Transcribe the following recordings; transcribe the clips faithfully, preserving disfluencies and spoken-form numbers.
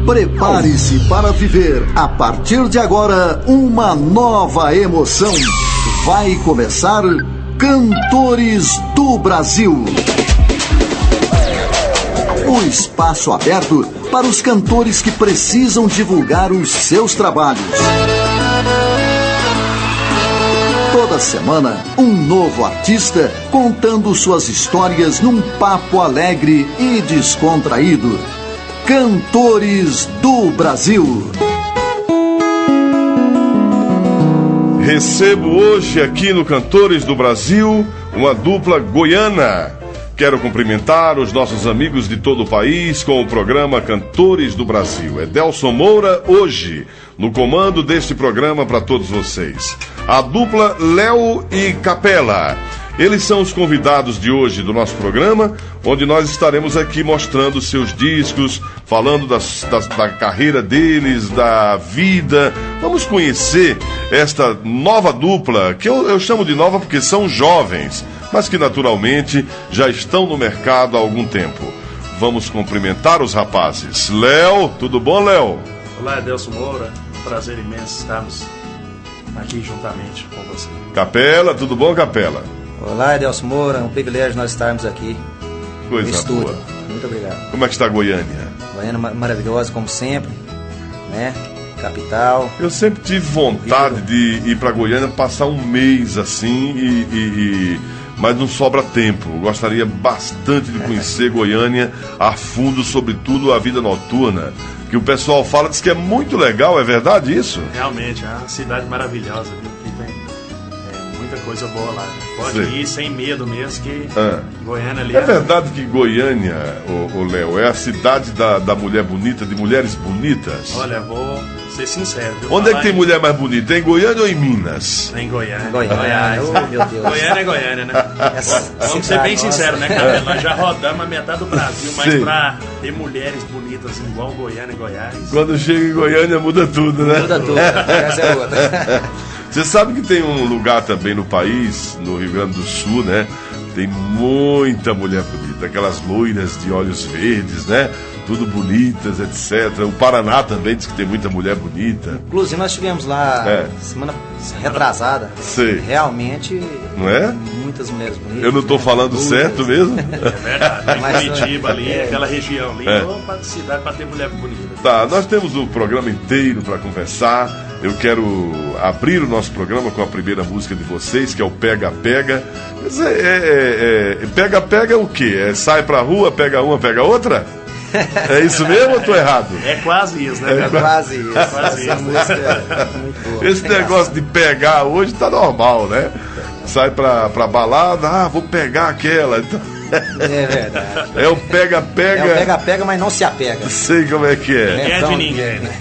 Prepare-se para viver, a partir de agora, uma nova emoção. Vai começar Cantores do Brasil. O espaço aberto para os cantores que precisam divulgar os seus trabalhos. Toda semana, um novo artista contando suas histórias num papo alegre e descontraído. Cantores do Brasil. Recebo hoje aqui no Cantores do Brasil uma dupla goiana. Quero cumprimentar os nossos amigos de todo o país com o programa Cantores do Brasil. Edelson Moura hoje no comando deste programa para todos vocês. A dupla Léo e Capela. Eles são os convidados de hoje do nosso programa, onde nós estaremos aqui mostrando seus discos, falando das, das, da carreira deles, da vida. Vamos conhecer esta nova dupla, que eu, eu chamo de nova porque são jovens, mas que naturalmente já estão no mercado há algum tempo. Vamos cumprimentar os rapazes. Léo, tudo bom, Léo? Olá, Edelson Moura. Prazer imenso estarmos aqui juntamente com você. Capela, tudo bom, Capela? Olá, Edelson Moura, é um privilégio nós estarmos aqui Coisa no estúdio. Boa. Muito obrigado. Como é que está Goiânia? Goiânia maravilhosa, como sempre, né? Capital. Eu sempre tive vontade de ir para Goiânia, passar um mês assim, e, e, e... mas não sobra tempo. Eu gostaria bastante de conhecer Goiânia a fundo, sobretudo a vida noturna, que o pessoal fala, diz que é muito legal, é verdade isso? Realmente, é uma cidade maravilhosa, viu? Que tem é, muita coisa boa lá. Pode Sim. ir sem medo mesmo, que ah. Goiânia ali é... É verdade que Goiânia, o, o Léo, é a cidade da, da mulher bonita, de mulheres bonitas? Olha, vou ser sincero. Viu? Onde é que tem em... mulher mais bonita? Em Goiânia ou em Minas? Em Goiânia. Goiânia, Goiás. oh, meu Deus. Goiânia é Goiânia, né? Essa Vamos cidade, ser bem nossa. sinceros, né, cara? Nós já rodamos a metade do Brasil, mas Sim. pra ter mulheres bonitas assim, igual Goiânia e Goiás... Quando chega em Goiânia muda tudo, né? Muda tudo, essa é outra. Você sabe que tem um lugar também no país, no Rio Grande do Sul, né? Tem muita mulher bonita, aquelas loiras de olhos verdes, né? Tudo bonitas, etcétera. O Paraná também diz que tem muita mulher bonita. Inclusive nós estivemos lá É. semana retrasada. Sei. Realmente, Não é? muitas mulheres bonitas. Eu não tô né? falando Boas. certo mesmo? É verdade, Mas, em Curitiba ali, é. aquela região ali, É. opa, cidade pra ter mulher bonita. Tá, nós temos o programa inteiro para conversar. Eu quero abrir o nosso programa com a primeira música de vocês, que é o Pega Pega. Mas é, é, é, Pega Pega é o quê? É sai pra rua, pega uma, pega outra? É isso mesmo ou tô errado? É quase isso, né? É cara? quase isso. É quase Essa isso. música é muito boa. Esse negócio de pegar hoje tá normal, né? Sai pra, pra balada, ah, vou pegar aquela. Então, É verdade. é o pega-pega. É o pega-pega, mas não se apega. Sei como é que é. Ninguém é Então, de ninguém, né?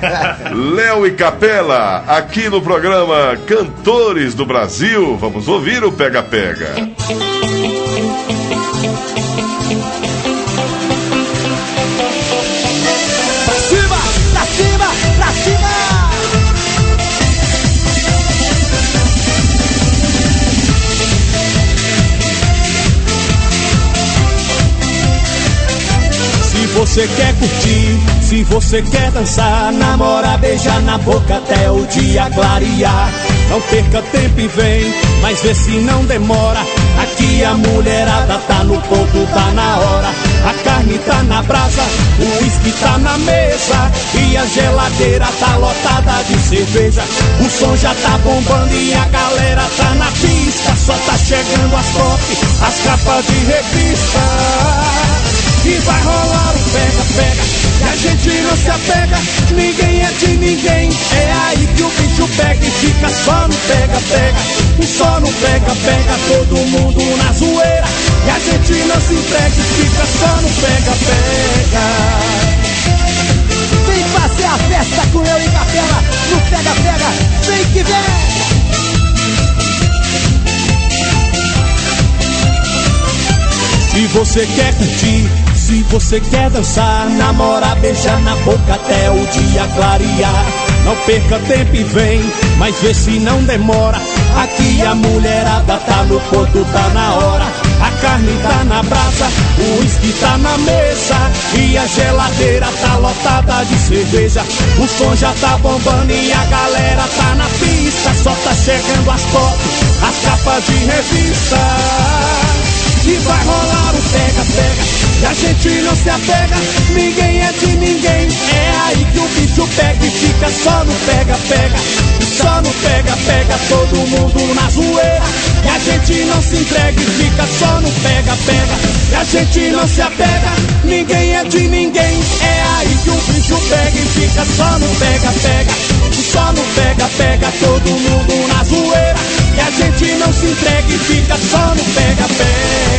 Léo e Capela, aqui no programa Cantores do Brasil. Vamos ouvir o Pega-Pega. Pra cima, pra cima, pra cima! Se você quer curtir, se você quer dançar, namorar, beijar na boca até o dia clarear. Não perca tempo e vem, mas vê se não demora. Aqui a mulherada tá no ponto, tá na hora. A carne tá na brasa, o uísque tá na mesa e a geladeira tá lotada de cerveja. O som já tá bombando e a galera tá na pista. Só tá chegando as top, as capas de revista. E vai rolar um pega-pega, que a gente não se apega, ninguém é de ninguém. É aí que o bicho pega e fica só no pega-pega. Só no pega-pega, todo mundo na zoeira. E a gente não se entrega e fica só no pega-pega. Vem fazer a festa com eu e Capela no pega-pega, vem que vem! Se você quer curtir, se você quer dançar, namorar, beijar na boca até o dia clarear. Não perca tempo e vem, mas vê se não demora. Aqui a mulherada tá no ponto, tá na hora. A carne tá na brasa, o uísque tá na mesa e a geladeira tá lotada de cerveja. O som já tá bombando e a galera tá na pista. Só tá chegando as pop, as capas de revista. E vai rolar o pega-pega, que a gente não se apega, ninguém é de ninguém. É aí que o bicho pega e fica só no pega-pega. Só no pega-pega, todo mundo na zoeira. E a gente não se entrega e fica só no pega-pega. E a gente não se apega, ninguém é de ninguém. É aí que o bicho pega e fica só no pega-pega. Só no pega-pega, todo mundo na zoeira. E a gente não se entrega e fica só no pega-pega.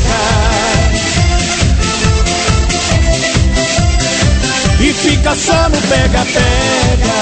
E fica só no pega-pega.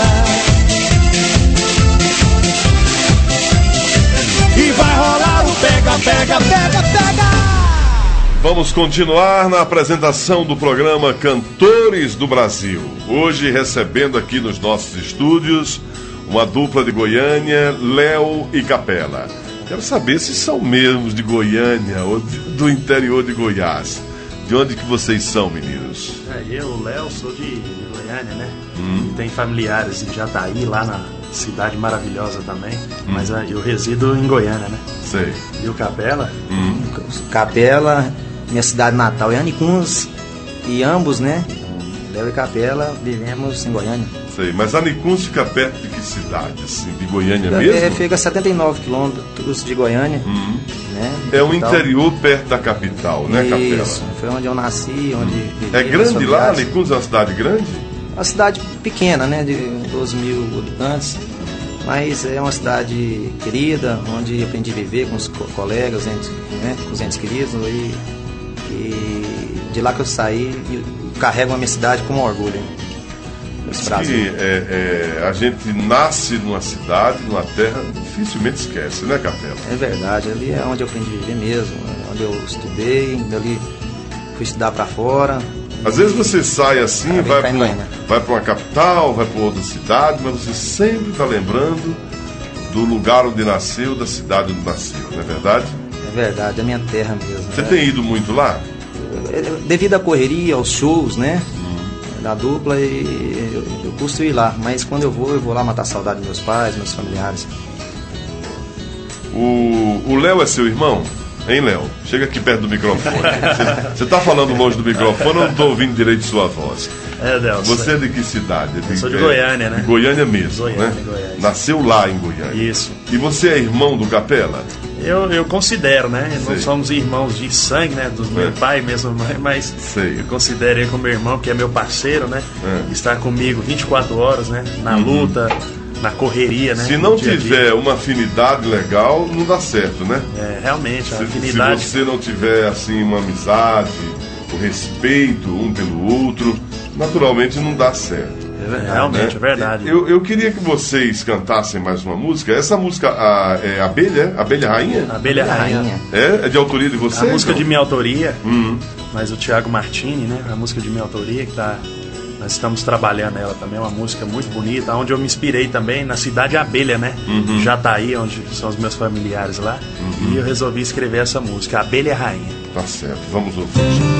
E vai rolar o pega-pega, pega-pega. Vamos continuar na apresentação do programa Cantores do Brasil. Hoje recebendo aqui nos nossos estúdios uma dupla de Goiânia, Léo e Capela. Quero saber se são mesmos de Goiânia ou de, do interior de Goiás. De onde que vocês são, meninos? É, eu, Léo, sou de, de Goiânia, né? Hum. E tem familiares em Jataí, lá na cidade maravilhosa também. Hum. Mas uh, eu resido em Goiânia, né? Sei. E o Capela? Hum. Capela, minha cidade natal é Anicuns. E ambos, né? Léo e Capela, vivemos em Goiânia. Sei, mas Anicuns fica perto de que cidade, assim? De Goiânia É, mesmo? fica a setenta e nove quilômetros de Goiânia. Hum. Né? É o Capital. Interior perto da capital, né, Capela? Isso, foi onde eu nasci, onde vivi. É grande lá? Anicuns é uma cidade grande? Uma cidade pequena, né? De doze mil habitantes. Mas é uma cidade querida, onde aprendi a viver com os co colegas, entes, né? Com os entes queridos. E, e de lá que eu saí, e carrego a minha cidade com orgulho. Hein? Diz que é, é, a gente nasce numa cidade, numa terra, dificilmente esquece, né, Capela? É verdade, ali é onde eu aprendi a viver mesmo, é onde eu estudei, dali fui estudar pra fora. Às vezes você sai assim, Ah, vai pra para Goiânia. vai para uma capital, vai para outra cidade, mas você sempre está lembrando do lugar onde nasceu, da cidade onde nasceu, não é verdade? É verdade, é a minha terra mesmo. Você né? tem ido muito lá? Devido à correria, aos shows, né? Da dupla, e eu, eu custo ir lá, mas quando eu vou, eu vou lá matar a saudade dos meus pais, meus familiares. O Léo é seu irmão? Hein, Léo? Chega aqui perto do microfone. Você está falando longe do microfone, eu não estou ouvindo direito sua voz. É, Delcio. Você é de que cidade? Eu sou de Goiânia, né? De Goiânia mesmo, Goiânia, né? Goiânia. Nasceu lá em Goiânia. Isso. E você é irmão do Capela? Eu, eu considero, né? Sei. Não somos irmãos de sangue, né? Do meu É. pai e mesma mãe, mas Sei. eu considero ele como meu irmão, que é meu parceiro, né? É. Está comigo vinte e quatro horas, né? Na luta, na correria, né? Se não No dia a dia. tiver uma afinidade legal, não dá certo, né? É, realmente, a Se, afinidade. se você não tiver assim uma amizade, o respeito um pelo outro, naturalmente não dá certo. É, realmente, né? é verdade. Eu, eu queria que vocês cantassem mais uma música. Essa música a, é Abelha? Abelha Rainha? Abelha Rainha. É? É de autoria de A vocês? música não? de minha autoria, Hum. mas o Thiago Martini, né? A música de minha autoria, que tá. Nós estamos trabalhando ela também, é uma música muito bonita, onde eu me inspirei também na cidade Abelha, né? Uhum. Jataí, onde são os meus familiares lá. Uhum. E eu resolvi escrever essa música, Abelha Rainha. Tá certo, vamos ouvir.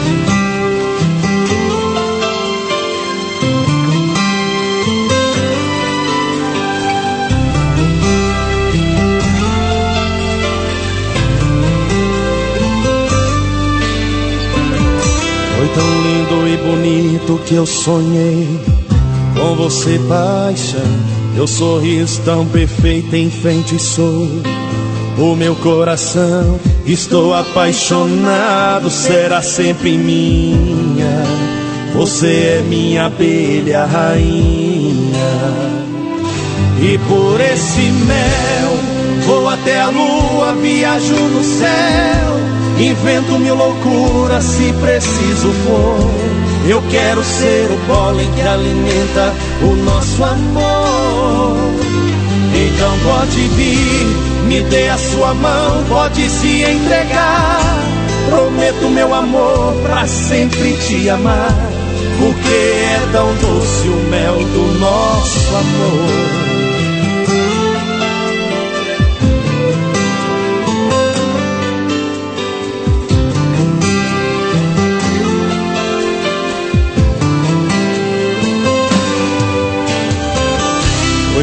Foi tão lindo e bonito que eu sonhei com você, paixão. Teu sorriso tão perfeito enfeitiçou o meu coração. Estou apaixonado, será sempre minha. Você é minha abelha rainha. E por esse mel vou até a lua, viajo no céu, invento mil loucuras se preciso for. Eu quero ser o pólen que alimenta o nosso amor. Então pode vir, me dê a sua mão, pode se entregar. Prometo meu amor pra sempre te amar, porque é tão doce o mel do nosso amor.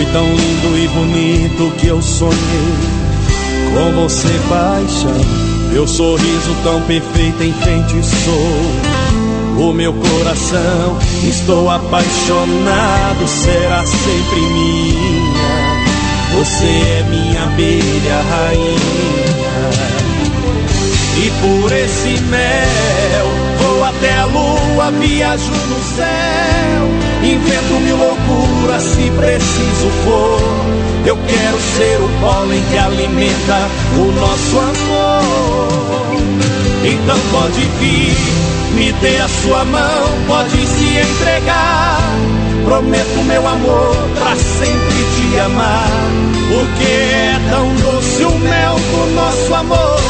tão lindo e bonito que eu sonhei com você, paixão. Meu sorriso tão perfeito enfeitiçou o meu coração. Estou apaixonado, será sempre minha. Você é minha abelha rainha. E por esse mel vou até a lua, viajo no céu, invento mil loucuras se preciso for. Eu quero ser o pólen que alimenta o nosso amor. Então pode vir, me dê a sua mão, pode se entregar. Prometo meu amor pra sempre te amar, porque é tão doce o mel do nosso amor.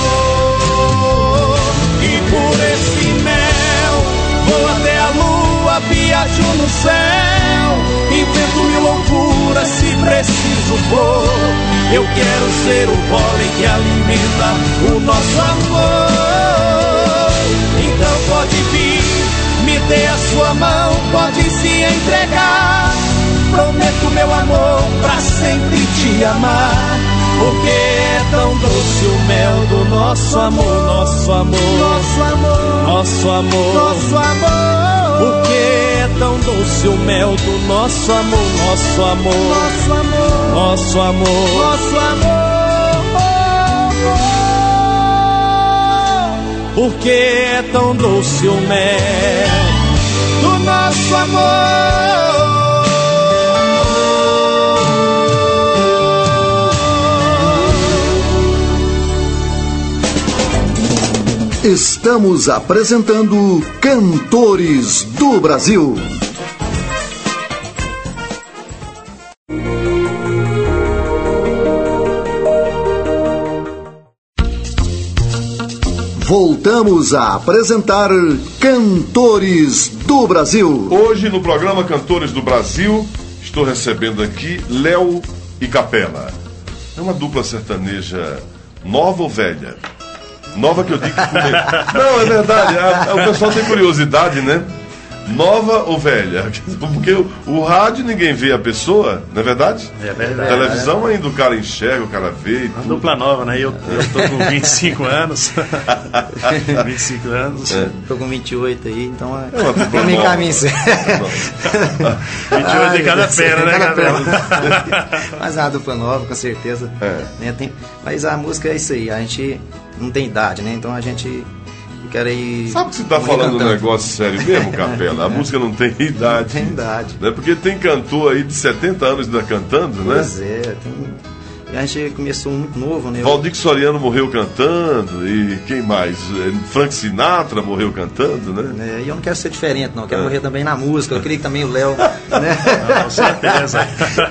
E por esse mel vou até a lua, viajo no céu, invento mil loucuras se preciso for. Eu quero ser o pólen que alimenta o nosso amor. Então pode vir, me dê a sua mão, pode se entregar. Prometo meu amor pra sempre te amar, porque é tão doce o mel do nosso amor, nosso amor, nosso amor, nosso amor, nosso amor. Porque é tão doce o mel do nosso amor, nosso amor, nosso amor, nosso amor, nosso amor. Porque é tão doce o mel do nosso amor. Estamos apresentando Cantores do Brasil. Voltamos a apresentar Cantores do Brasil. Hoje no programa Cantores do Brasil estou recebendo aqui Léo e Capela. É uma dupla sertaneja nova ou velha? Nova que eu digo que... Não, é verdade, a, a, o pessoal tem curiosidade, né? Nova ou velha? Porque o, o rádio ninguém vê a pessoa, não é verdade? É verdade. A televisão ainda o cara enxerga, o cara vê e Uma tudo. dupla nova, né? Eu, eu tô com vinte e cinco anos. vinte e cinco anos. É. Tô com vinte e oito aí, então é, É uma dupla tem meio nova. caminho certo. vinte e oito em cada perna, né, Gabriel? Mas é uma dupla nova, com certeza. É. Né, tem, mas a música é isso aí, a gente não tem idade, né? Então a gente quer ir. Sabe que você tá morrer falando um cantando. negócio sério mesmo, Capela? A música não tem idade. Não tem idade. Né? Porque tem cantor aí de setenta anos ainda cantando, né? Pois é, tem... E a gente começou muito novo, né? Valdir Soriano morreu cantando, e quem mais? Frank Sinatra morreu cantando, né? É, e eu não quero ser diferente, não. Eu quero É. morrer também na música. Eu queria que também o Léo, né? Não, com certeza.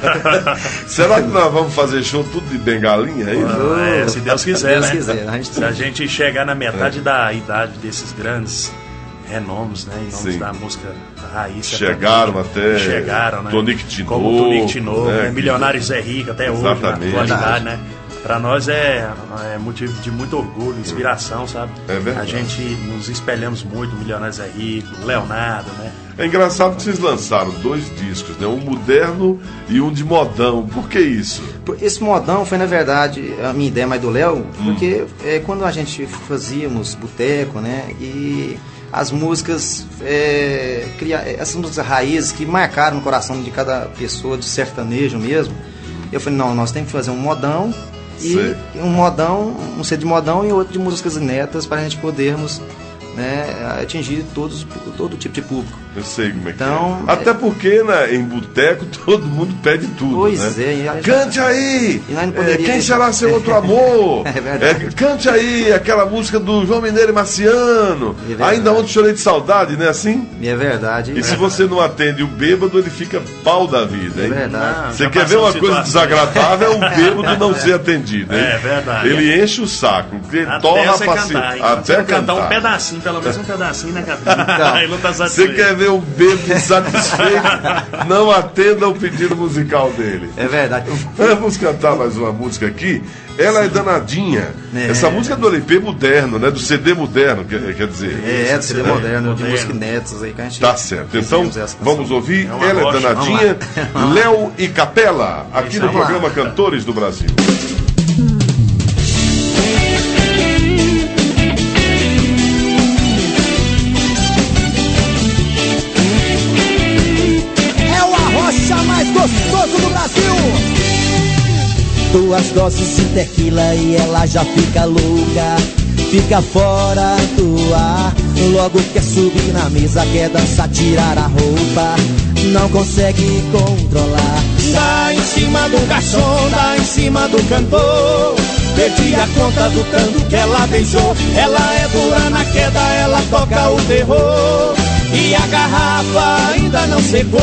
Será que nós vamos fazer show tudo de bengalinha aí? Ah, é, se Deus quiser, Deus né? quiser, a gente- Se a gente chegar na metade É. da idade desses grandes renomes, né? Em nomes Sim. da música raiz. Chegaram sertaneja. até Chegaram, né? Tonico Tinoco, Como o Tonico Tinoco, né? né? Milionário Zé Rico até hoje, Exatamente. na atualidade, né? Pra nós é, é motivo de muito orgulho, inspiração, sabe? É verdade. A gente nos espelhamos muito no Milionário Zé Rico, Leonardo, né? É engraçado que vocês lançaram dois discos, né? Um moderno e um de modão. Por que isso? Esse modão foi, na verdade, a minha ideia mais do Léo, Hum. porque é, quando a gente fazíamos boteco, né? E as músicas, é, cria, essas músicas raízes que marcaram no coração de cada pessoa, de sertanejo mesmo, eu falei, não, nós temos que fazer um modão. E Sei. um modão, um C de modão e outro de músicas inéditas para a gente podermos, né, atingir todos, todo tipo de público. Eu sei como é que Então, é. Até porque, né, em boteco todo mundo pede tudo, Pois né? é, e a gente- Cante aí! E nós não É, poderia quem deixar- será seu outro amor? É verdade. É, cante aí aquela música do João Mineiro e Marciano. É verdade. Ainda ontem chorei de saudade, né, assim? E é verdade. E se você não atende o bêbado, ele fica pau da vida, É hein? verdade. Ah, Você já quer ver passou uma coisa situação. desagradável, é o bêbado não ser atendido, hein? É verdade. Ele enche o saco, ele Até torna a você paciência. cantar, hein? Até Você cantar cantar. um pedacinho, pelo menos um pedacinho na cabine. Então, Aí não tá você satisfeito. quer ver um bêbado satisfeito? Não atenda ao pedido musical dele. É verdade. Vamos cantar mais uma música aqui. Ela é danadinha. É. Essa música é do L P moderno, né? Do C D moderno, quer, quer dizer. É, do C D moderno, de moderno. música inéditas aí que a gente. Tá certo. Então, fizemos essa vamos canção. ouvir É uma Ela é rocha. danadinha, Vamos Léo e Capela, aqui no Vamos lá. programa Cantores do Brasil. É o arrocha mais gostoso do Brasil. Duas doses de tequila e ela já fica louca, fica fora do ar. Logo quer subir na mesa, quer dançar, tirar a roupa, não consegue controlar. Dá em cima do garçom, dá em cima do cantor. Perdi a conta do tanto que ela beijou. Ela é dura na queda, ela toca o terror. E a garrafa ainda não secou.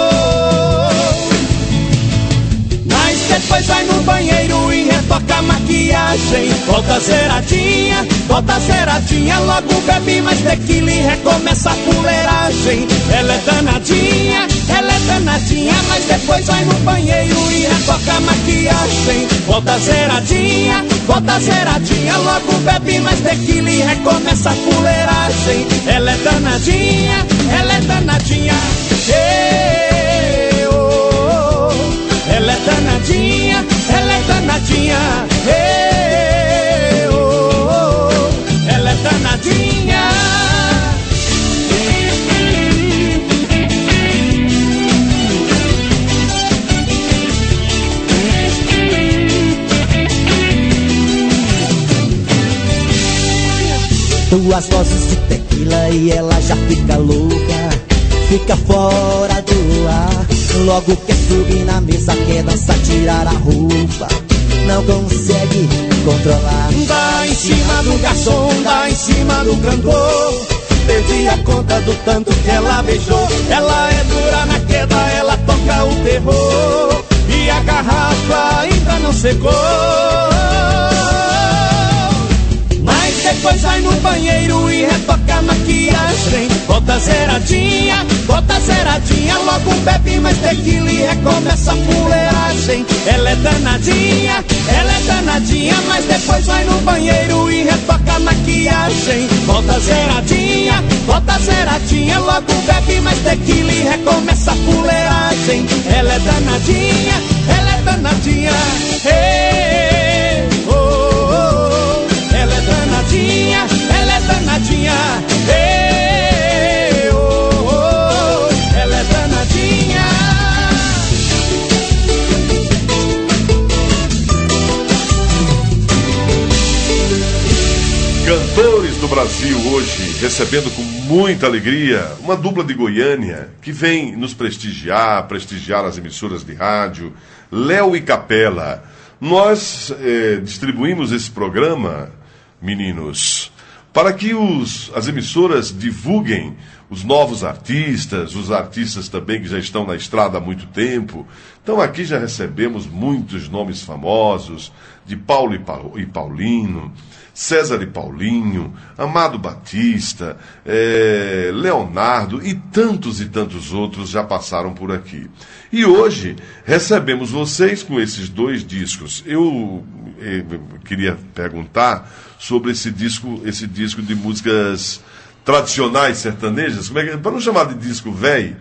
Mas depois vai no banheiro e retoca a maquiagem. Volta zeradinha, volta zeradinha. Logo bebe mais tequila e recomeça a fuleiragem. Ela é danadinha, ela é danadinha. Mas depois vai no banheiro e retoca a maquiagem. Volta zeradinha, volta zeradinha. Logo bebe mais tequila e recomeça a fuleiragem. Ela é danadinha, ela é danadinha. Ei, oh, oh. Ela é danadinha, ela é danadinha. Ei, oh, oh. Ela é danadinha. Duas doses de tequila e ela já fica louca, fica fora do ar. Logo quer subir na mesa, quer dançar, tirar a roupa, não consegue controlar. Dá em cima do garçom, dá em cima do cantor. Perdi a conta do tanto que ela beijou. Ela é dura na queda, ela toca o terror. E a garrafa ainda não secou. Mas depois vai no banheiro e retoca a maquiagem. Volta zeradinha, volta zeradinha. Logo bebe mais tequila e recomeça a fuleiragem. Ela é danadinha, ela é danadinha. Mas depois vai no banheiro e retoca a maquiagem. Volta zeradinha, volta zeradinha. Logo bebe mais tequila e recomeça a fuleiragem. Ela é danadinha, ela é danadinha. Ei, oh, oh, oh. Ela é danadinha, ela é danadinha. Ei, oh, oh, ela é danadinha. Cantores do Brasil hoje, recebendo com muita alegria uma dupla de Goiânia que vem nos prestigiar, prestigiar as emissoras de rádio, Léo e Capela. Nós eh, distribuímos esse programa, meninos, para que os, as emissoras divulguem os novos artistas, os artistas também que já estão na estrada há muito tempo. Então aqui já recebemos muitos nomes famosos, de Paulo e, Paulo, e Paulino, César e Paulinho, Amado Batista, é, Leonardo e tantos e tantos outros já passaram por aqui. E hoje recebemos vocês com esses dois discos. Eu, eu queria perguntar sobre esse disco, esse disco de músicas tradicionais sertanejas, como é que, para não chamar de disco velho,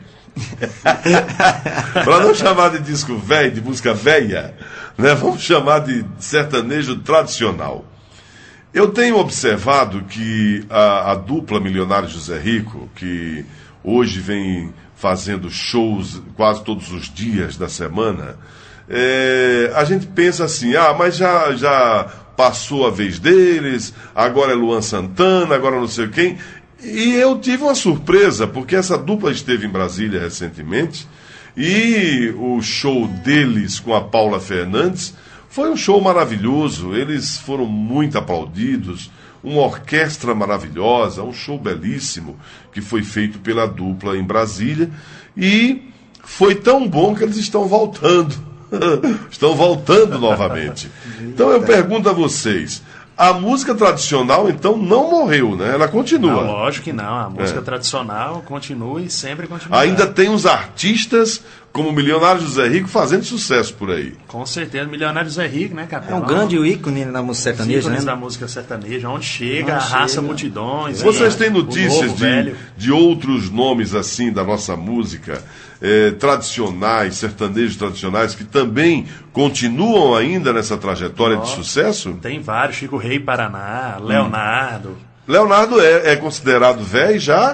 para não chamar de disco velho, de música velha, né, vamos chamar de sertanejo tradicional. Eu tenho observado que a, a dupla Milionário José Rico, que hoje vem fazendo shows quase todos os dias da semana, é, a gente pensa assim, ah, mas já, já passou a vez deles, agora é Luan Santana, agora não sei quem. E eu tive uma surpresa, porque essa dupla esteve em Brasília recentemente, e o show deles com a Paula Fernandes foi um show maravilhoso, eles foram muito aplaudidos, uma orquestra maravilhosa, um show belíssimo que foi feito pela dupla em Brasília, e foi tão bom que eles estão voltando, estão voltando novamente. Então eu pergunto a vocês, A música tradicional, então, não morreu, né? Ela continua. Não, lógico que não. A música É. tradicional continua e sempre continua. Ainda tem os artistas como o Milionário José Rico fazendo sucesso por aí. Com certeza. Milionário José Rico, né, É Capelão? um grande ícone na música sertaneja, ícones né? da música sertaneja. Onde chega, Onde arrasta chega. multidões. Vocês né? têm O notícias novo, de, velho. de outros nomes assim da nossa música, eh, tradicionais, sertanejos tradicionais, que também continuam ainda nessa trajetória de sucesso? Tem vários. Chico Rei Paraná, Leonardo. Leonardo é, é considerado velho já?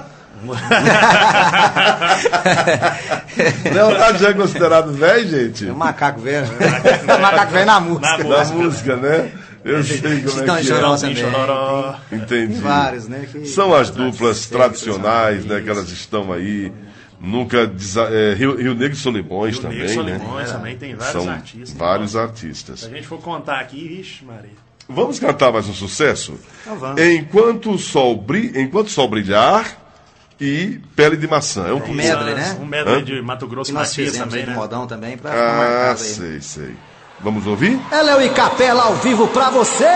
Leonardo já é considerado velho, gente? É um macaco velho. É um macaco velho na música. Na Da música. música, né? Eu sei como Chitão é e que é. Choró Tem também. Chororó. Entendi. Tem vários, né? que- São as duplas Sim, tradicionais, né? isso. Que elas estão aí. Nunca. desa- é, Rio, Rio Negro e Solimões Rio também, Negro, né? Solimões também tem vários São artistas. vários Se artistas. a gente for contar aqui, vixe, Maria. Vamos cantar mais um sucesso? Então vamos. Enquanto o sol, bri... Enquanto o sol brilhar e Pele de Maçã. É um medley, Isso, né? Um medley Hã? de Mato Grosso Que nós Matias fizemos também, aí no né? modão também, pra ficar Ah, marcado aí. sei, sei. Vamos ouvir? Léo e Capela ao vivo pra você.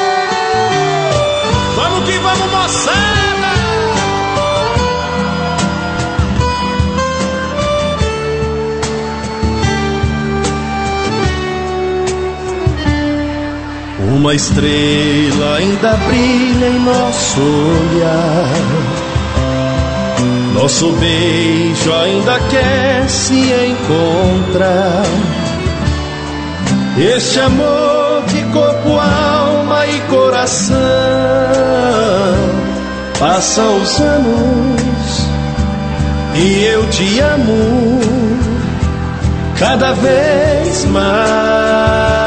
Vamos que vamos, moçada! Uma estrela ainda brilha em nosso olhar. Nosso beijo ainda quer se encontrar. Este amor de corpo, alma e coração. Passam os anos e eu te amo cada vez mais.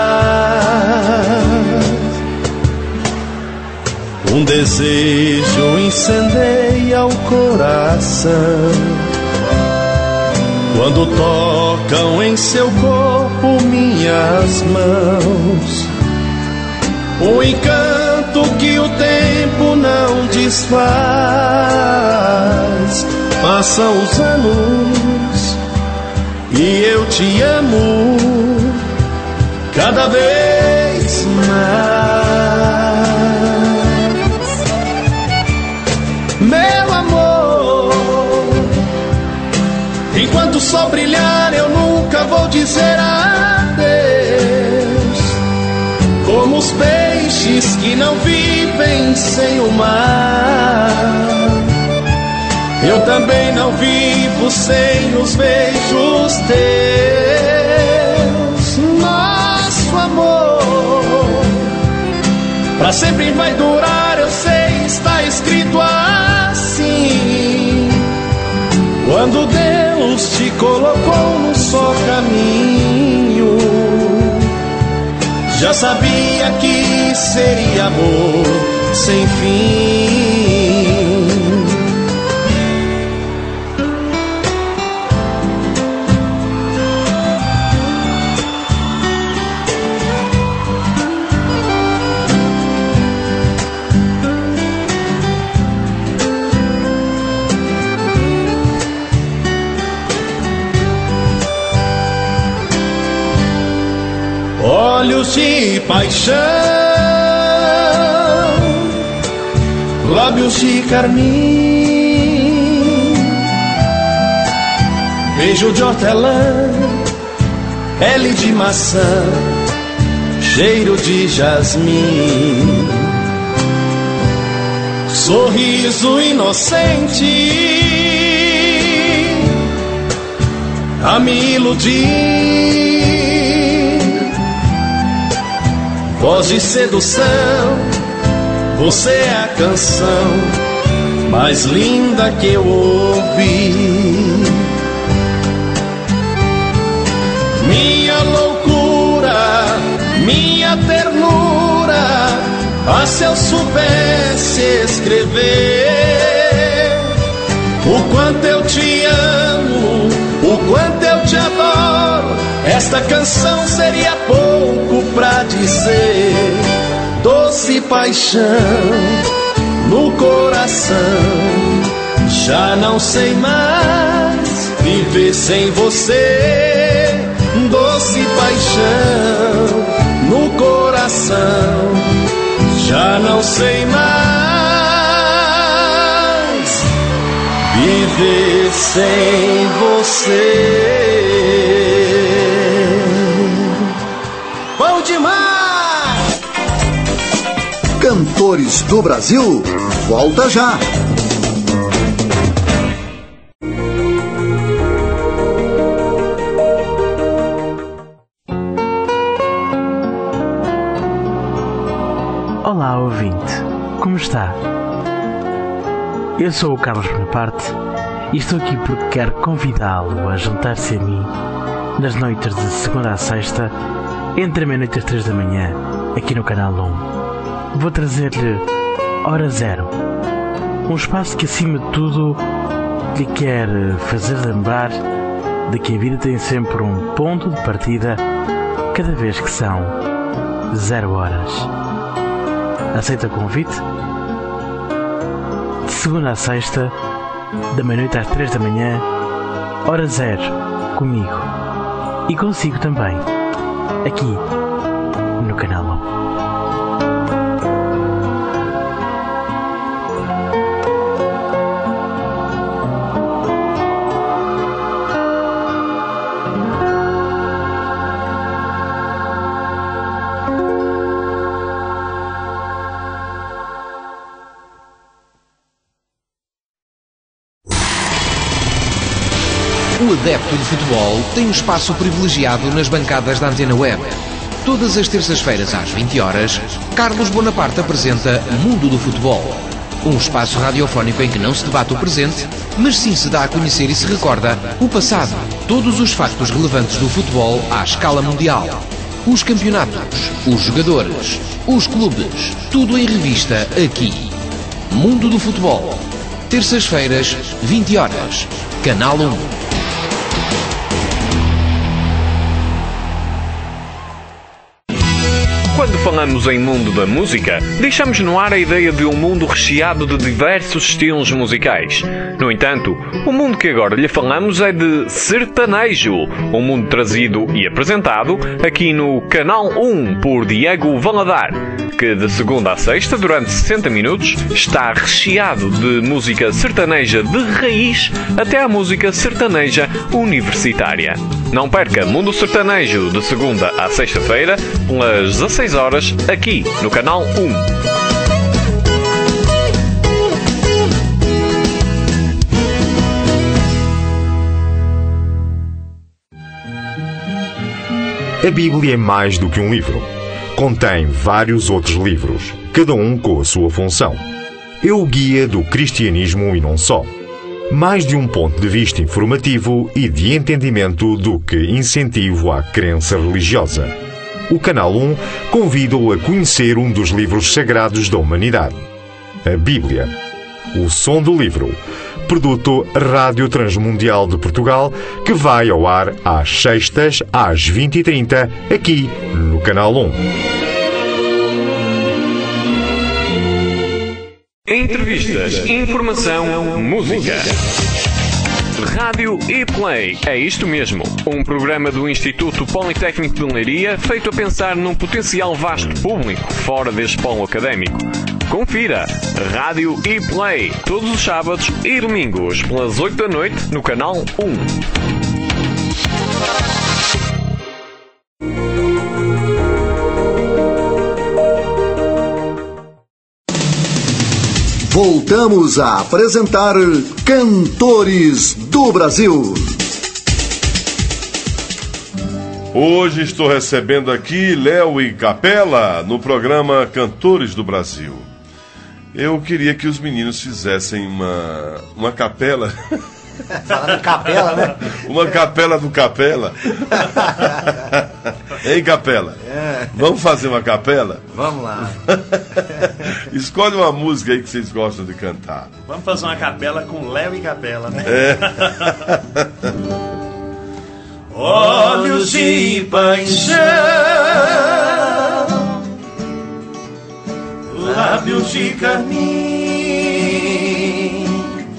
Um desejo incendeia o coração quando tocam em seu corpo minhas mãos. Um encanto que o tempo não desfaz. Passam os anos e eu te amo cada vez mais. Meu amor, enquanto o sol brilhar eu nunca vou dizer adeus. Como os peixes que não vivem sem o mar, eu também não vivo sem os beijos teus. Nosso amor pra sempre vai durar, eu sei, está escrito assim. Quando Deus te colocou no só caminho, já sabia que seria amor sem fim. Olhos de paixão, lábios de carmim, beijo de hortelã, pele de maçã, cheiro de jasmim, sorriso inocente a me iludir. Voz de sedução, você é a canção mais linda que eu ouvi. Minha loucura, minha ternura, ah, se eu soubesse escrever o quanto eu te amo, o quanto eu te adoro, esta canção seria pouco pra dizer. Doce paixão no coração, já não sei mais viver sem você. Doce paixão no coração, Já não sei mais viver sem você. Bom demais! Cantores do Brasil, volta já! Olá, ouvinte, como está? Eu sou o Carlos Bonaparte e estou aqui porque quero convidá-lo a juntar-se a mim nas noites de segunda a sexta, entre a meia-noite e as três da manhã, aqui no Canal um. Vou trazer-lhe Hora Zero, um espaço que, acima de tudo, lhe quer fazer lembrar de que a vida tem sempre um ponto de partida cada vez que são zero horas. Aceita o convite? De segunda a sexta, da meia-noite às três da manhã, Hora Zero, comigo. E consigo também, aqui, no Canal um. O adepto de futebol tem um espaço privilegiado nas bancadas da Antena Web. Todas as terças-feiras às vinte horas, Carlos Bonaparte apresenta Mundo do Futebol. Um espaço radiofónico em que não se debate o presente, mas sim se dá a conhecer e se recorda o passado. Todos os factos relevantes do futebol à escala mundial. Os campeonatos, os jogadores, os clubes, tudo em revista aqui. Mundo do Futebol. Terças-feiras, vinte horas. Canal um. Quando falamos em mundo da música, deixamos no ar a ideia de um mundo recheado de diversos estilos musicais. No entanto, o mundo que agora lhe falamos é de sertanejo, um mundo trazido e apresentado aqui no Canal um por Diego Valadar, que de segunda a sexta, durante sessenta minutos, está recheado de música sertaneja de raiz até a música sertaneja universitária. Não perca Mundo Sertanejo de segunda à sexta-feira, pelas dezasseis horas, aqui no Canal um. A Bíblia é mais do que um livro. Contém vários outros livros, cada um com a sua função. É o guia do cristianismo e não só. Mais de um ponto de vista informativo e de entendimento do que incentivo à crença religiosa. O Canal um convida-o a conhecer um dos livros sagrados da humanidade, a Bíblia. O som do livro, produto Rádio Transmundial de Portugal, que vai ao ar às sextas, às vinte e trinta, aqui no Canal um. Entrevistas, informação, música. Rádio e Play, é isto mesmo. Um programa do Instituto Politécnico de Leiria feito a pensar num potencial vasto público fora deste polo académico. Confira Rádio e Play todos os sábados e domingos pelas oito da noite no Canal um. Voltamos a apresentar Cantores do Brasil. Hoje estou recebendo aqui Léo e Capela no programa Cantores do Brasil. Eu queria que os meninos fizessem uma, uma capela. Falando capela, né? Uma capela do Capela. Hein, Capela? É. Vamos fazer uma capela? Vamos lá. Escolhe uma música aí que vocês gostam de cantar. Vamos fazer uma capela com Léo e Capela, né? É. Olhos de paixão, lábios de carmim,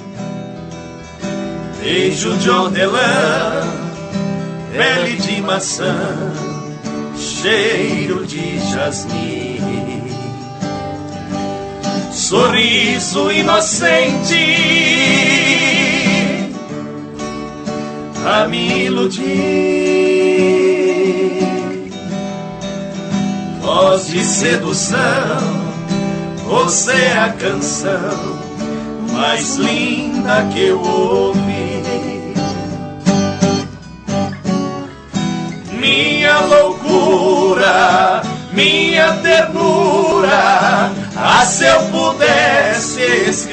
beijo de hortelã, pele de maçã, cheiro de jasmim. sorriso inocente a me iludir, voz de sedução, você é a canção mais linda que eu ouvi. Minha loucura, minha ternura, ah, se eu pudesse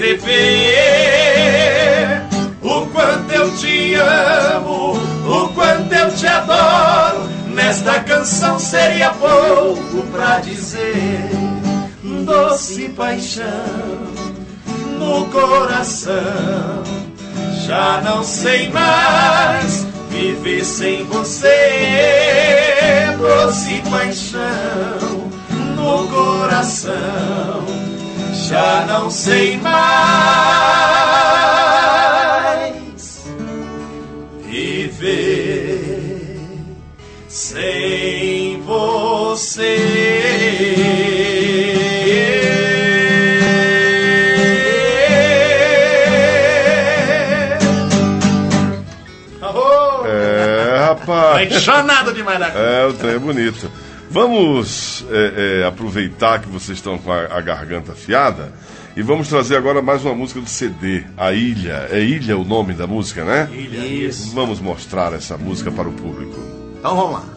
escrever o quanto eu te amo, o quanto eu te adoro, nesta canção seria pouco pra dizer. Doce paixão no coração, já não sei mais viver sem você. Doce paixão no coração, já não sei mais viver sem você. Apaixonado demais da É, o trem é bonito. Vamos é, é, aproveitar que vocês estão com a, a garganta afiada e vamos trazer agora mais uma música do C D, A Ilha. É Ilha o nome da música, né? Ilha. Isso. Vamos mostrar essa música para o público. Então vamos lá.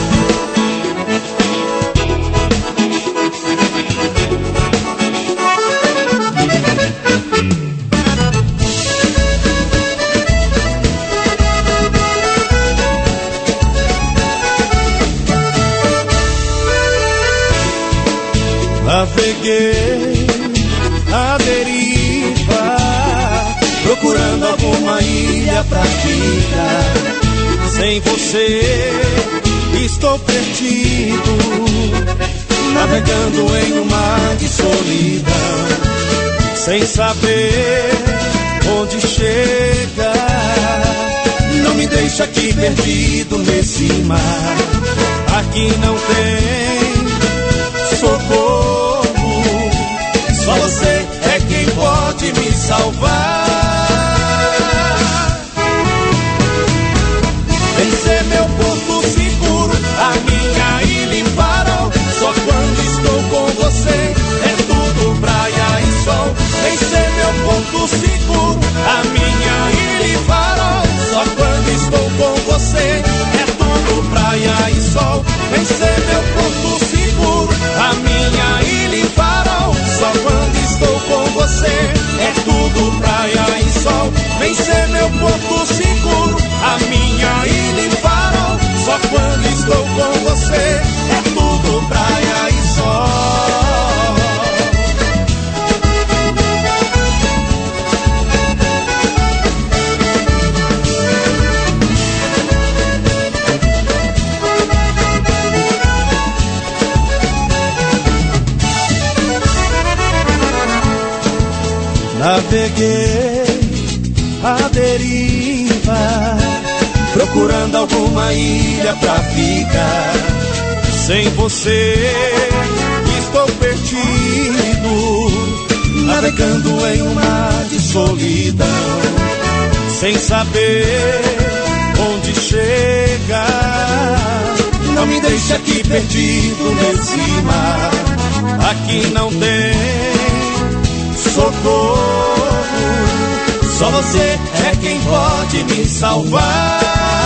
Naveguei a deriva, procurando alguma ilha pra ficar. Sem você estou perdido, navegando em um mar de solidão, sem saber onde chegar. Não me deixa aqui perdido nesse mar. Aqui não tem socorro, só você é quem pode me salvar. Vem ser meu porto seguro, a minha ilha em farol. Só quando estou com você é tudo praia e sol. Vem ser meu porto seguro, a minha ilha em farol. Só quando estou com você é tudo praia e sol. Vem ser meu porto seguro, a minha ilha em farol. Só quando estou com você é tudo praia e sol. Vem ser meu porto seguro, a minha ilha em farol. Só quando estou com você é tudo praia e sol. Naveguei a deriva, procurando alguma ilha pra ficar. Sem você estou perdido, navegando em um mar de solidão, sem saber onde chegar. Não me deixe aqui perdido nesse mar. Aqui não tem socorro, só você é quem pode me salvar.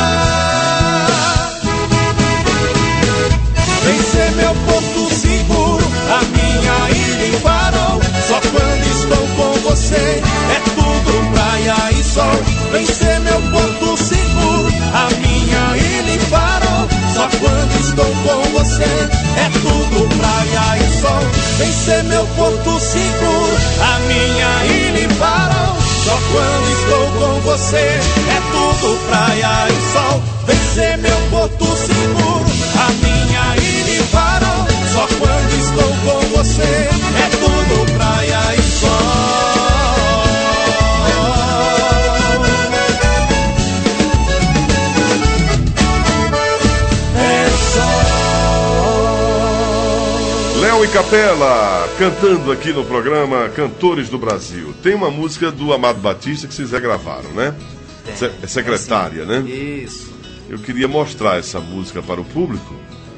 Vem ser meu porto seguro, a minha ilha em farol. Só quando estou com você é tudo praia e sol. Vem ser meu porto seguro, a minha ilha em farol. Só quando estou com você é tudo praia e sol. Vem ser meu porto seguro, a minha ilha em farol. Só quando estou com você é tudo praia e sol. Vem ser meu porto seguro, a minha ilha em farol. Só quando estou com você é tudo praia e sol. Capela, cantando aqui no programa Cantores do Brasil. Tem uma música do Amado Batista que vocês regravaram, né? Se, é secretária, é, né? Isso. Eu queria mostrar essa música para o público.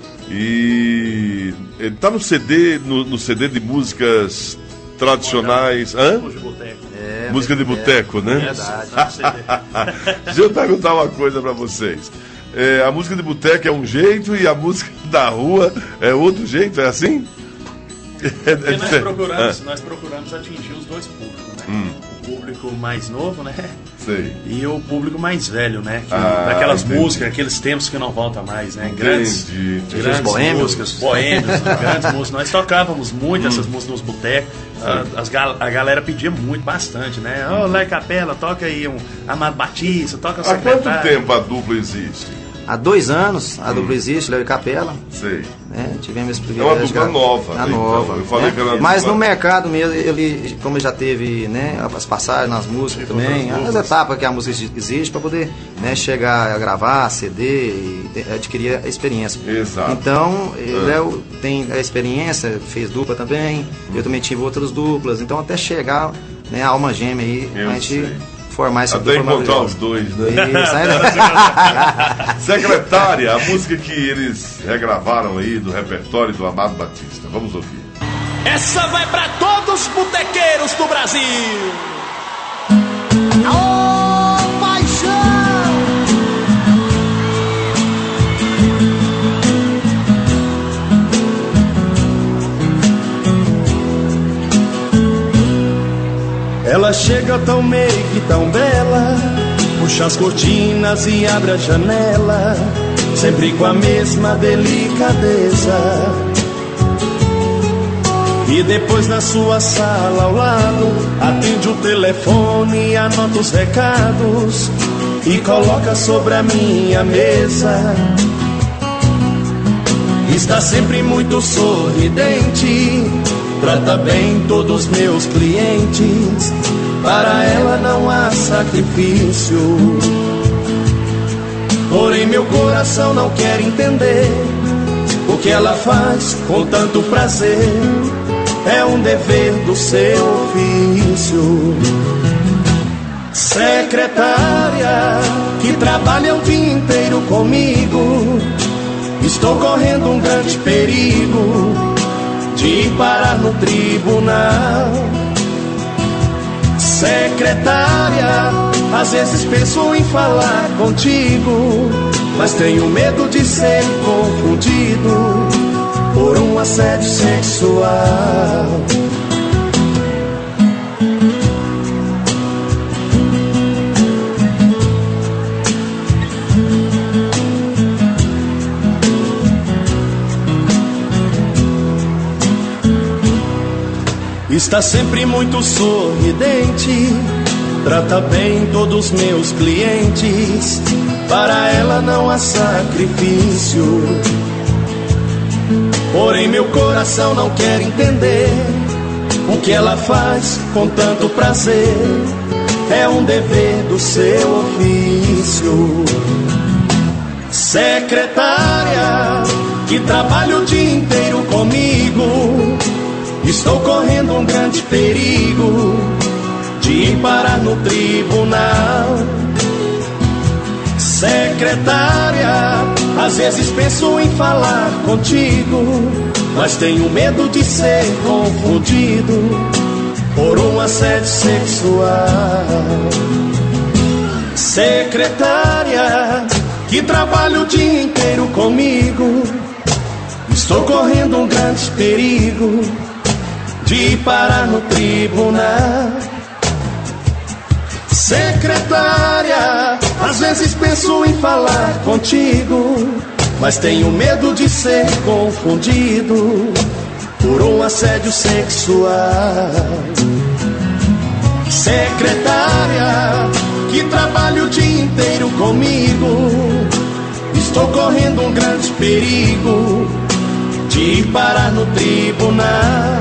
E ele tá no C D, no, no C D de músicas tradicionais. Hã? É, música de boteco, né? Verdade. Deixa eu perguntar uma coisa para vocês. É, a música de boteco é um jeito e a música da rua é outro jeito, é assim? É, é nós, procuramos, ah. nós procuramos atingir os dois públicos, né? Hum. O público mais novo, né? Sei. E o público mais velho, né? Que, ah, daquelas entendi. músicas, aqueles tempos que não voltam mais, né? Grandes, entendi. grandes boêmios. músicas, boêmios, né? Grandes músicas. Nós tocávamos muito hum. essas músicas nos botecos. A, as, a galera pedia muito, bastante, né? Ô, oh, Lai Capela, toca aí um Amado Batista, toca o secretário. Há quanto tempo a dupla existe? Há dois anos a hum. dupla existe, Léo e Capela. Sei. Né? Tivemos esse privilégio. É uma dupla nova. A nova. Então. Eu falei né? que era Mas dupla... no mercado mesmo, ele, como ele já teve, né, as passagens nas músicas também, as etapas que a música existe para poder, né, chegar a gravar, C D e adquirir a experiência. Exato. Então, é. Léo tem a experiência, fez dupla também, hum. eu também tive outras duplas. Então, até chegar, né, a alma gêmea aí, eu a gente... sei. formar essa Até encontrar os dois, né? Isso, Secretária, a música que eles regravaram aí do repertório do Amado Batista. Vamos ouvir. Essa vai pra todos os botequeiros do Brasil. Ô, paixão! Ela chega tão meiga e tão bela, puxa as cortinas e abre a janela, sempre com a mesma delicadeza. E depois na sua sala ao lado, atende o telefone e anota os recados e coloca sobre a minha mesa. Está sempre muito sorridente, trata bem todos os meus clientes, para ela não há sacrifício. Porém meu coração não quer entender o que ela faz com tanto prazer, é um dever do seu ofício. Secretária, que trabalha o dia inteiro comigo, estou correndo um grande perigo de ir parar no tribunal. Secretária, às vezes penso em falar contigo, mas tenho medo de ser confundido por um assédio sexual. Está sempre muito sorridente, trata bem todos os meus clientes, para ela não há sacrifício. Porém meu coração não quer entender o que ela faz com tanto prazer, é um dever do seu ofício. Secretária, que trabalha o dia inteiro comigo, estou correndo um grande perigo de ir parar no tribunal. Secretária, às vezes penso em falar contigo, mas tenho medo de ser confundido por um assédio sexual. Secretária, que trabalha o dia inteiro comigo, estou correndo um grande perigo de ir parar no tribunal. Secretária, às vezes penso em falar contigo, mas tenho medo de ser confundido por um assédio sexual. Secretária, que trabalha o dia inteiro comigo, estou correndo um grande perigo de ir parar no tribunal.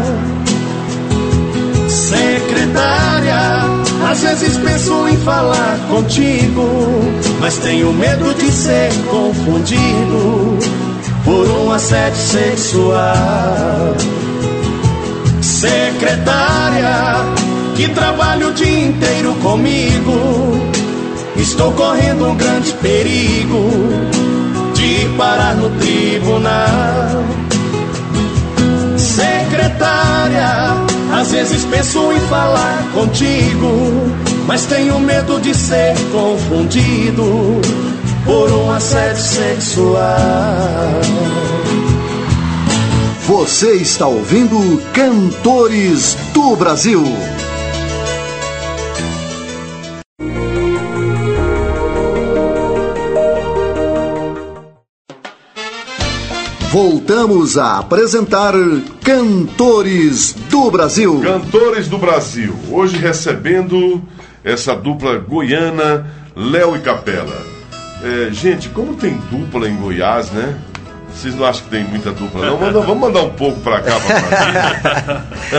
Secretária, às vezes penso em falar contigo, mas tenho medo de ser confundido por um assédio sexual. Secretária, que trabalha o dia inteiro comigo, estou correndo um grande perigo de parar no tribunal. Secretária, às vezes penso em falar contigo, mas tenho medo de ser confundido por um assédio sexual. Você está ouvindo Cantores do Brasil. Voltamos a apresentar Cantores do Brasil. Cantores do Brasil. Hoje recebendo essa dupla goiana, Léo e Capela. É, gente, como tem dupla em Goiás, né? Vocês não acham que tem muita dupla, não? Manda, vamos mandar um pouco pra cá, pra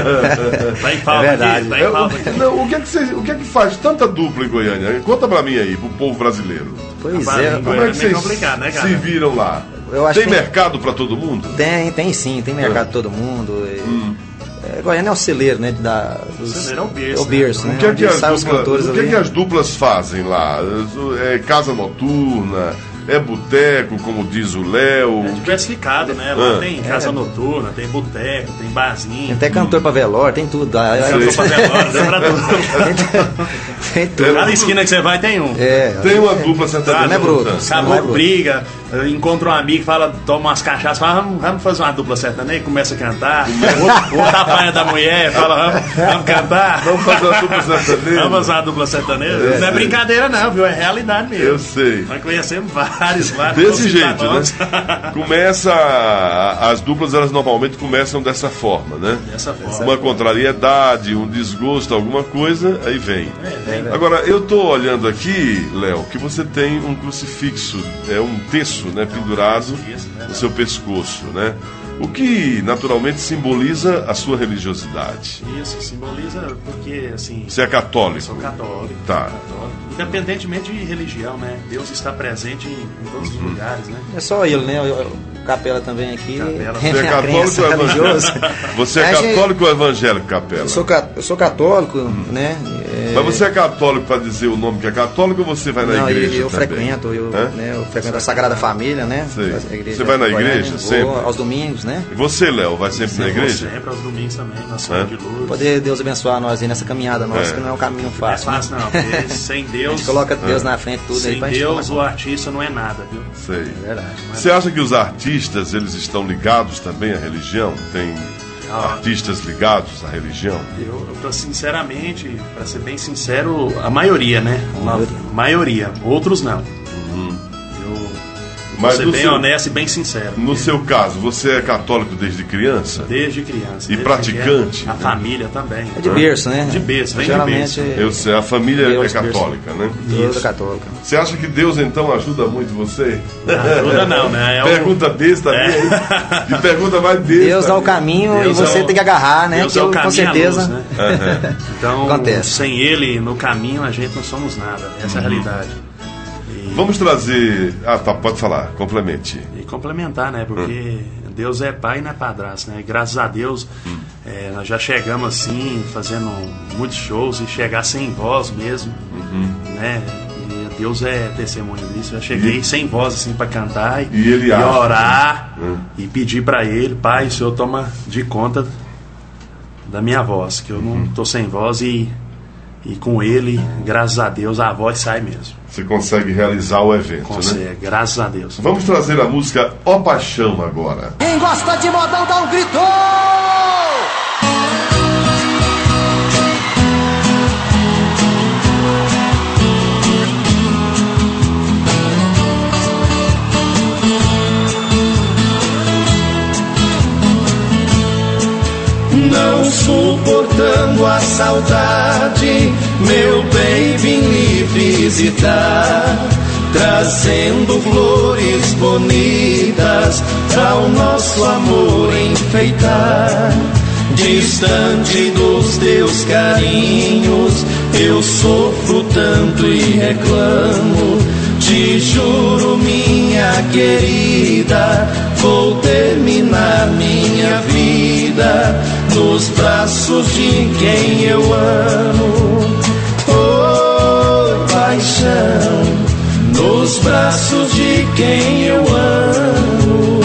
Tá em falta, é verdade. Aqui, tá em falta aqui. Não, o que é que, vocês, o que é que faz tanta dupla em Goiânia? Conta pra mim aí, pro povo brasileiro. Pois Rapaz, é, como é que vocês né, se viram lá? Eu acho tem que mercado pra todo mundo? Tem, tem sim, tem mercado pra todo mundo. E... Hum. É, Goiânia é o celeiro, né? Da, dos... O celeiro é o berço. É o berço, né? O que é que, as os dupla, cantores o que, é que as duplas fazem lá? É casa noturna? É boteco, como diz o Léo? É diversificado, né? Lá ah. tem casa é. noturna, tem boteco, tem barzinho. Tem até cantor pra velório, tem tudo. Tem cantor pra velório, tem pra tudo. Tem tudo. Cada esquina que você vai tem um. É. Tem uma dupla sertaneja. Não é bruto. Acabou, briga, encontra um amigo, fala, toma umas cachaças, fala, vamos, vamos fazer uma dupla sertaneja, começa a cantar. O outro apanha da mulher, fala, vamos, vamos cantar. Vamos fazer uma dupla sertaneja. Vamos fazer uma dupla sertaneja. É, não é brincadeira não, viu? É realidade mesmo. Eu sei. Nós conhecemos vários, vários. Desse jeito, né? Começa, as duplas, elas normalmente começam dessa forma, né? Dessa forma. Uma contrariedade, um desgosto, alguma coisa, aí vem. É, vem. Agora, eu tô olhando aqui, Léo, que você tem um crucifixo, é um terço, né, pendurado no seu pescoço, né? O que naturalmente simboliza a sua religiosidade. Isso, simboliza porque, assim... Você é católico? Sou católico. Tá. Católico. Independentemente de religião, né? Deus está presente em, em todos os lugares, né? É só ele, né? O Capela também aqui. Capela. Você é católico ou evangélico? Você é católico ou evangélico, Capela? Eu sou, eu sou católico, hum. né? É... Mas você é católico para dizer o nome que é católico ou você vai na Não, igreja? Eu, eu também? frequento, eu, né, eu frequento a Sagrada Família, né? Igreja, você vai na igreja? Vou sempre? Aos domingos, né? E você, Léo, vai sempre Sim, na igreja? Sempre aos domingos também, na Sonha de Luz. Poder Deus abençoar nós aí nessa caminhada nossa, é. que não é um caminho fácil. Não é fácil, né? não, porque sem Deus. A gente coloca Deus é. na frente tudo sem aí pra Deus, gente o artista não é nada, viu? Sei. É verdade. Você acha que os artistas, eles estão ligados também à religião? Tem ah, artistas ligados à religião? Eu, eu sinceramente, para ser bem sincero, a maioria, né? Uma maioria. maioria. Outros não. Uhum. Mas ser bem seu, honesto e bem sincero. No porque... seu caso, você é católico desde criança? Desde criança. E desde praticante? A né? família também. É de berço, né? De berço, vem Geralmente, de berço. Eu sei, a família Deus é católica, berço. Né? Deus é católica. Você acha que Deus então ajuda muito você? Não ajuda não, né? É pergunta besta é. mesmo. E pergunta mais besta. Deus dá o caminho Deus e você é o... tem que agarrar, né? Deus que é o eu, caminho, com certeza. luz, né? Uhum. Então, acontece. Sem ele no caminho, a gente não somos nada. Essa uhum. é a realidade. Vamos trazer... Ah, tá, pode falar, complemente. E complementar, né? Porque hum. Deus é pai e não é padrasto, né? E graças a Deus, hum. é, nós já chegamos assim, fazendo muitos shows e chegar sem voz mesmo, uhum. né? E Deus é testemunho disso. Eu já cheguei e... sem voz assim para cantar e, e, ele e acha, orar hum. e pedir para ele, pai, o Senhor toma de conta da minha voz, que eu não uhum. tô sem voz e... E com ele, graças a Deus, a voz sai mesmo. Você consegue realizar o evento, consegue, né? Graças a Deus. Vamos trazer a música Ó Paixão agora. Quem gosta de modão dá um grito! Não suportando a saudade, meu bem, vim lhe visitar, trazendo flores bonitas ao nosso amor enfeitar. Distante dos teus carinhos, eu sofro tanto e reclamo. Te juro, minha querida, vou terminar minha vida nos braços de quem eu amo. Oh, paixão, nos braços de quem eu amo.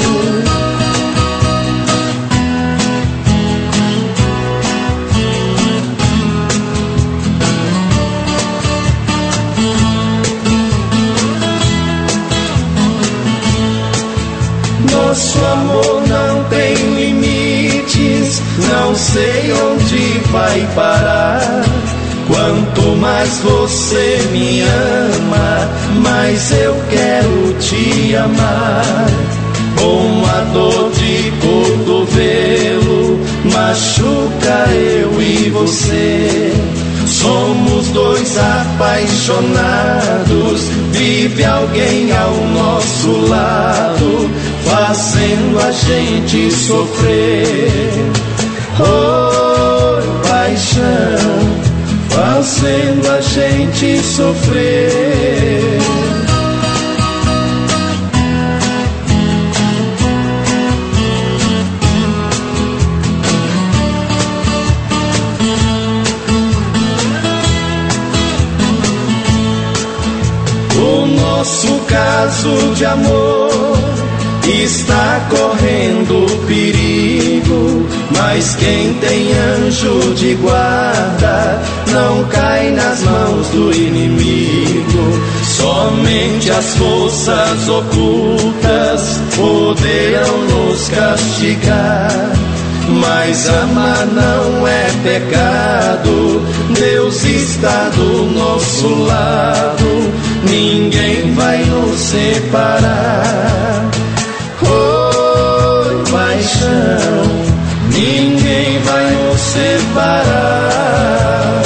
Nosso amor não tem limites, não sei onde vai parar. Quanto mais você me ama, mais eu quero te amar. Com a dor de cotovelo, machuca eu e você. Somos dois apaixonados, vive alguém ao nosso lado, fazendo a gente sofrer. Oh, paixão, fazendo a gente sofrer. O nosso caso de amor está correndo perigo, mas quem tem anjo de guarda não cai nas mãos do inimigo. Somente as forças ocultas poderão nos castigar, mas amar não é pecado. Deus está do nosso lado, ninguém vai nos separar. Oh, paixão, ninguém vai nos separar.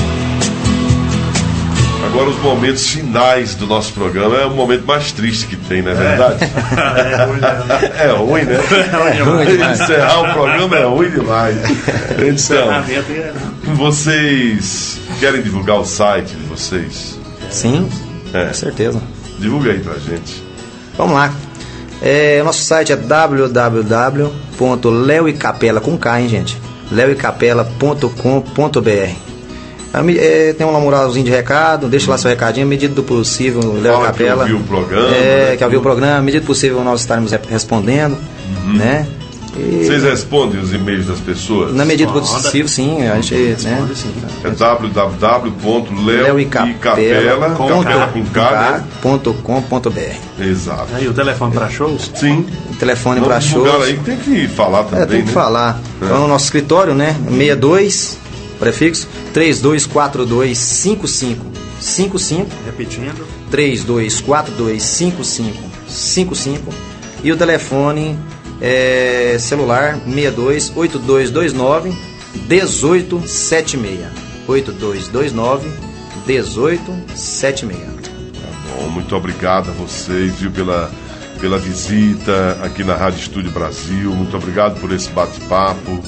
Agora os momentos finais do nosso programa é o momento mais triste que tem, não é verdade? É ruim, né? É ruim, né? É ruim demais. Encerrar o programa é ruim demais. Então, vocês querem divulgar o site de vocês? Sim, é. Com certeza. Divulga aí pra gente. Vamos lá. É, o nosso site é w w w ponto leo e capela com K, hein, gente? leo e capela ponto com ponto b r. É, tem um moralzinho de recado, deixa lá seu recadinho, à medida do possível, Léo Capela. Que ouviu o programa. É, né? que ouviu o programa, à medida do possível nós estaremos respondendo, uhum. né? E vocês respondem os e-mails das pessoas? Na medida do possível, sim, a gente né? Sim, é w w w ponto leo e capela ponto com ponto b r. Exato. Aí o telefone para shows? Sim. O telefone para shows. Aí tem que falar também. É, tem que né? falar. É. Então, o nosso escritório, né? sessenta e dois, prefixo, três dois quatro dois cinco cinco cinco cinco. Repetindo. três dois quatro dois cinco cinco cinco cinco. E o telefone é celular seis dois oito dois dois nove um oito sete seis. oito dois dois nove um oito sete seis. Tá bom, muito obrigado a vocês, viu, pela, pela visita aqui na Rádio Estúdio Brasil. Muito obrigado por esse bate-papo.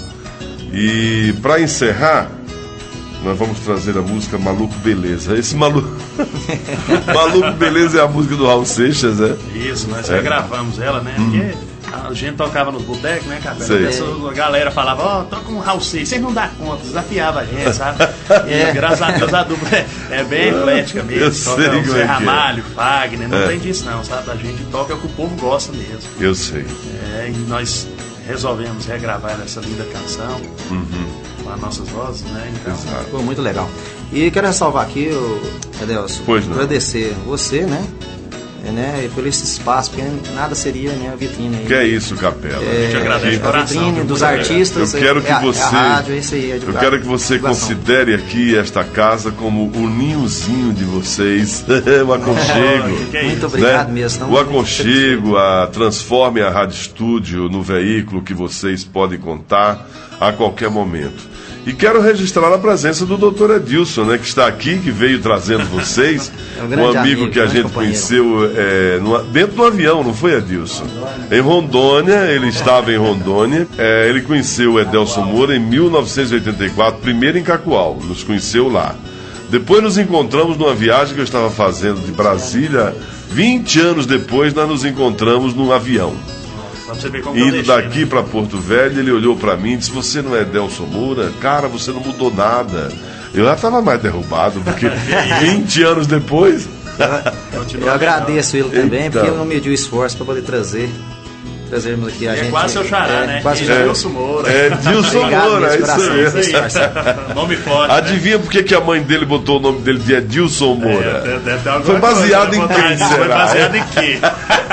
E para encerrar, nós vamos trazer a música Maluco Beleza. Esse Maluco Maluco Beleza é a música do Raul Seixas, né? Isso, nós é. regravamos ela, né? Hum. Porque a gente tocava nos botecos, né, cara? A galera falava, ó, oh, toca um Raul Seixas, vocês não dão conta, desafiava a gente, sabe? E é. graças a Deus a dupla é, é bem eclética mesmo. Eu toca sei o Zé é Ramalho, é. Fagner, não é. tem disso não, sabe? A gente toca o que o povo gosta mesmo. Eu sei. É, e nós resolvemos regravar essa linda canção. Uhum. Com as nossas vozes, né? Então, exato. Ficou muito legal. E quero ressalvar aqui, Adelson, agradecer você, né? É, né? Pelo esse espaço, porque nada seria minha vitrine aí. Que é isso, Capela? É, a gente agradece a vitrine coração, dos artistas. Eu quero que é, você, é a rádio, é isso aí, é eu quero que você considere aqui esta casa como o ninhozinho de vocês, o aconchego. Oh, é muito obrigado né? mesmo. O aconchego, a transforme a Rádio Estúdio no veículo que vocês podem contar a qualquer momento. E quero registrar a presença do doutor Edilson, né, que está aqui, que veio trazendo vocês, é um, um amigo, amigo que a gente conheceu é, no, dentro do avião, não foi, Edilson? Em Rondônia, ele estava em Rondônia, é, ele conheceu o Edelson Moura em mil novecentos e oitenta e quatro, primeiro em Cacoal, nos conheceu lá. Depois nos encontramos numa viagem que eu estava fazendo de Brasília, vinte anos depois nós nos encontramos num avião. Pra você ver como eu Indo deixei, daqui né? pra Porto Velho, ele olhou pra mim e disse: você não é Delson Moura? Cara, você não mudou nada. Eu já tava mais derrubado, porque vinte anos depois. Eu agradeço ele também, Então. porque ele não mediu esforço para poder trazer. Trazermos aqui a E é gente. quase seu xará, né? Quase E seu xará. Dilson Moura. É, Dilson Obrigado Moura, é mesmo, isso coração, mesmo. esse parceiro. Nome forte. Adivinha por que que a mãe dele botou o nome dele de Edilson Moura? É, deve ter alguma Foi baseado coisa, em né, quem, vontade. Foi será? baseado É? em quê?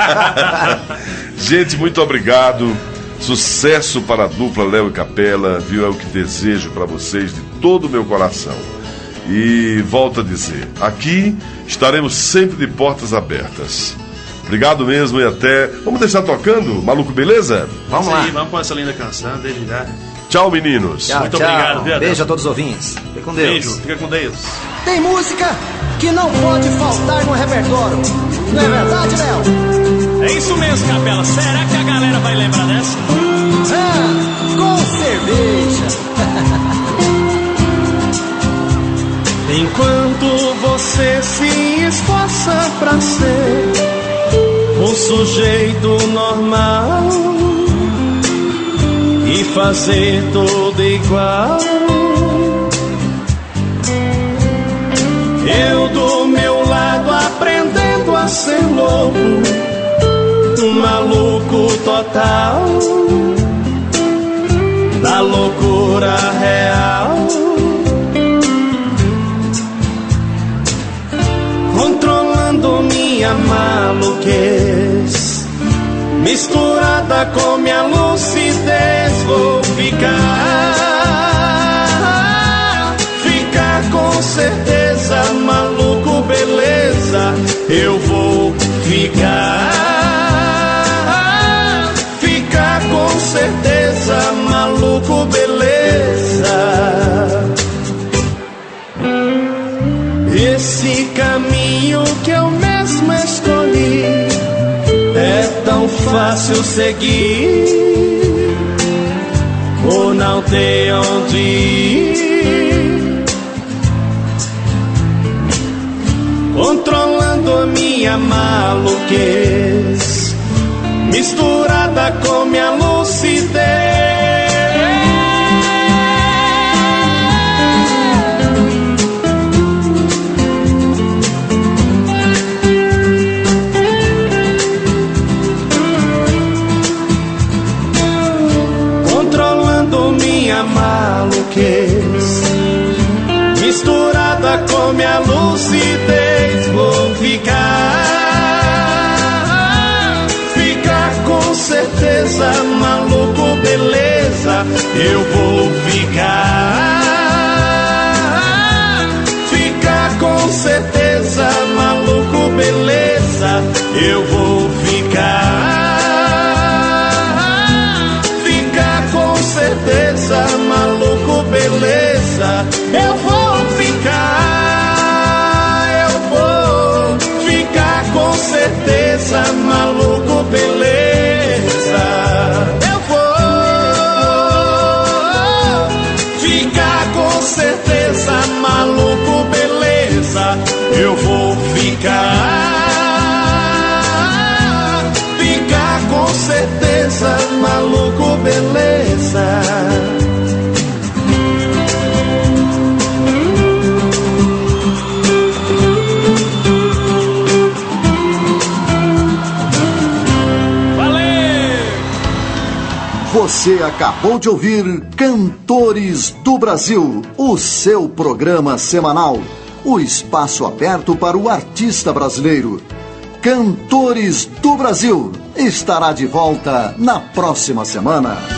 Gente, muito obrigado. Sucesso para a dupla Léo e Capela, viu? É o que desejo para vocês de todo o meu coração. E volto a dizer, aqui estaremos sempre de portas abertas. Obrigado mesmo e até... Vamos deixar tocando, Maluco, beleza? Vamos lá. Aí, vamos com essa linda canção dele já. Tchau, meninos. Tchau, Muito tchau. obrigado, viu, Beijo Adelson? a todos os ouvintes. Fique com Deus. Beijo, fica com Deus. Tem música que não pode faltar no repertório. Não é verdade, Léo? É isso mesmo, Capela. Será que a galera vai lembrar dessa? Ah, com cerveja. Enquanto você se esforça pra ser um sujeito normal e fazer tudo igual, eu do meu lado aprendendo a ser louco, um maluco total da loucura real, controlando minha maluquez, misturada com minha lucidez, vou ficar, ficar com certeza, maluco, beleza, eu vou ficar, ficar com certeza, maluco, beleza. Esse caminho que eu mesmo escolhi é tão fácil seguir, ou não tem onde ir, controlando a minha maluquez, misturada com minha lucidez. Minha maluquez, misturada com minha lucidez, vou ficar, ficar com certeza, maluco, beleza, eu vou ficar, ficar com certeza, maluco, beleza, eu vou ficar. Certeza, maluco, beleza, eu vou ficar, eu vou ficar com certeza, maluco, beleza, eu vou ficar com certeza, maluco, beleza, eu vou ficar, ficar com certeza, maluco, beleza. Você acabou de ouvir Cantores do Brasil, o seu programa semanal, o espaço aberto para o artista brasileiro. Cantores do Brasil estará de volta na próxima semana.